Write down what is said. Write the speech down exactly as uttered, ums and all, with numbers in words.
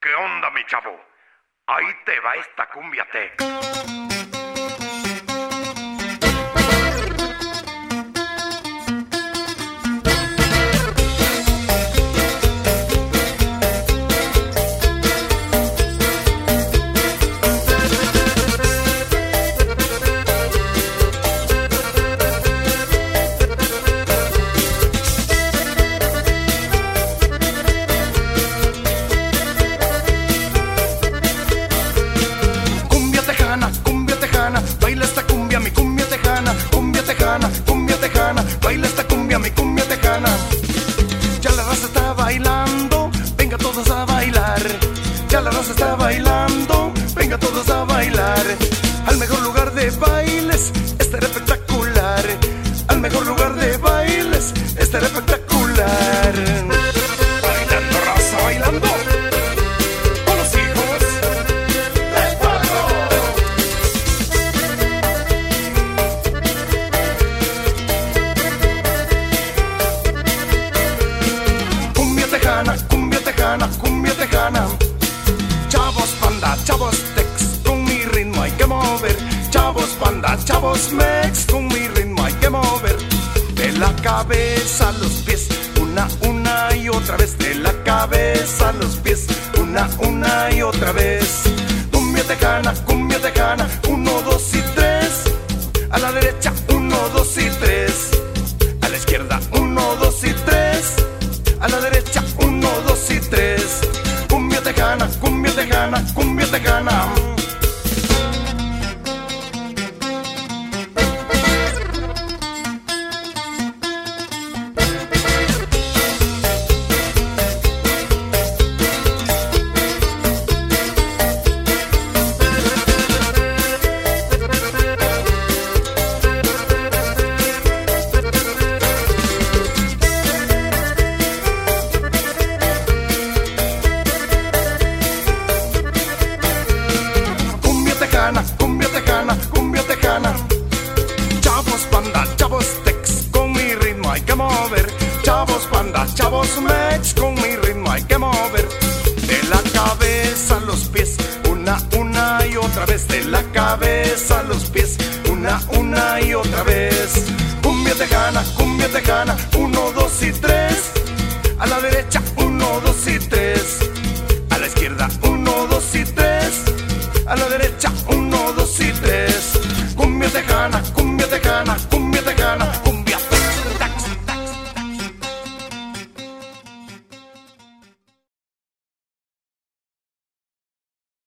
¿Qué onda, mi chavo? Ahí te va esta cumbia tex. Baila esta cumbia, mi cumbia tejana, cumbia tejana, cumbia tejana, baila esta cumbia, mi cumbia tejana. Ya la raza está bailando, venga todos a bailar. Ya la raza está bailando, venga todos a bailar. Al mejor lugar de bailes, estará espectacular. Al mejor lugar de bailes, estará espectacular. Bailando raza, bailando. Cumbia tejana, cumbia tejana. Chavos panda, chavos tex, con mi ritmo hay que mover. Chavos panda, chavos mex, con mi ritmo hay que mover. De la cabeza a los pies, una, una y otra vez. De la cabeza a los pies, una, una y otra vez. Cumbia tejana, cumbia tejana, uno, dos y tres. A la derecha, uno, dos y tres. A la izquierda, uno, dos y tres. A la derecha, uno, dos y tres. Cumbia tejana, cumbia tejana, cumbia tejana. Cumbia tejana, cumbia tejana. Chavos panda, chavos tex, con mi ritmo hay que mover. Chavos panda, chavos mex, con mi ritmo hay que mover. De la cabeza a los pies, una, una y otra vez. De la cabeza a los pies, una, una y otra vez. Cumbia tejana, cumbia tejana, uno, dos y tres. A la derecha, uno, dos y tres.